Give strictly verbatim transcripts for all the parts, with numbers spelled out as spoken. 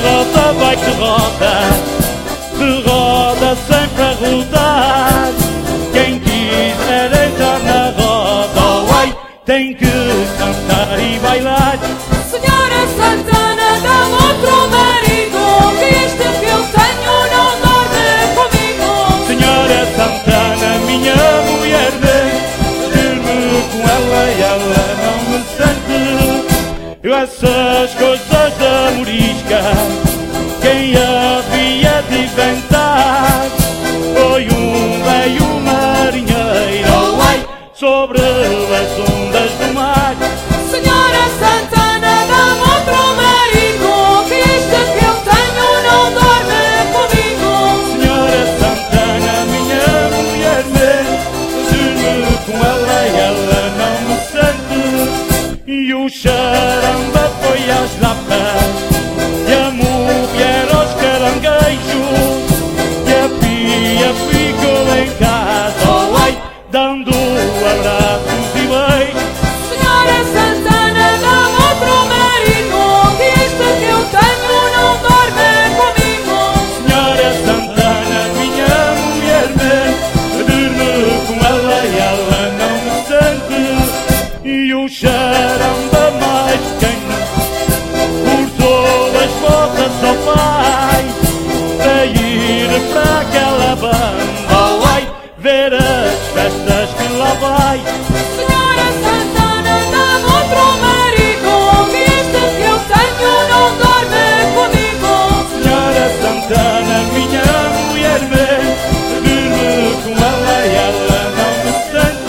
roda vai que roda, que roda sempre a rodar. Quem quiser entrar na roda, oh, ai, tem que cantar e bailar. Senhora Santana, dá-me outro marido, que este que eu tenho não dorme comigo. Senhora Santana, minha mulher vem, dorme com ela e ela não me sente. Essas coisas da morisca, quem havia de inventar foi um velho marinheiro, oh, ai, sobre as ondas do mar. Senhora Santana, dá-me outro marido, que este que eu tenho não dorme comigo. Senhora Santana, minha mulher vem, dorme com ela e ela não me sente. E o charamba foi às lapas, e a mulher aos caranguejos, e a pia ficou em casa, oh, ai, dando abraços e beijos. Senhora Santana, dá-me outro marido, que este que eu tenho não dorme comigo. Senhora Santana, minha mulher vem, dorme com ela e ela não me sente. E o charamba mais pequeno cortou as botas ao pai para ir para aquela banda, oh, ai, ver as festas que lá vai. Senhora Santana, dá-me outro marido, que este que eu tenho não dorme comigo. Senhora Santana, minha mulher vem, dorme com ela e ela não me sente.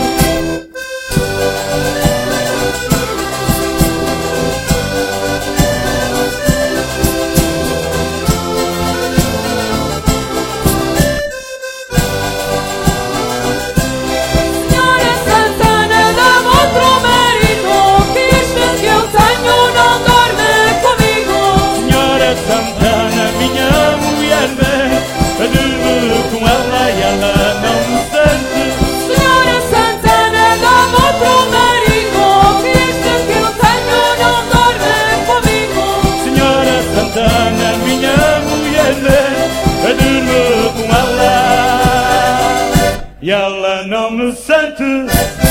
Senhora Santana, dá-me outro marido, que este que eu tenho não dorme comigo. Senhora Santana, minha mulher vem, dorme com ela e ela não me sente. Senhora Santana, dá-me outro marido, que este que eu tenho não dorme comigo. Senhora Santana, minha mulher vem, dorme com ela e ela não me sente.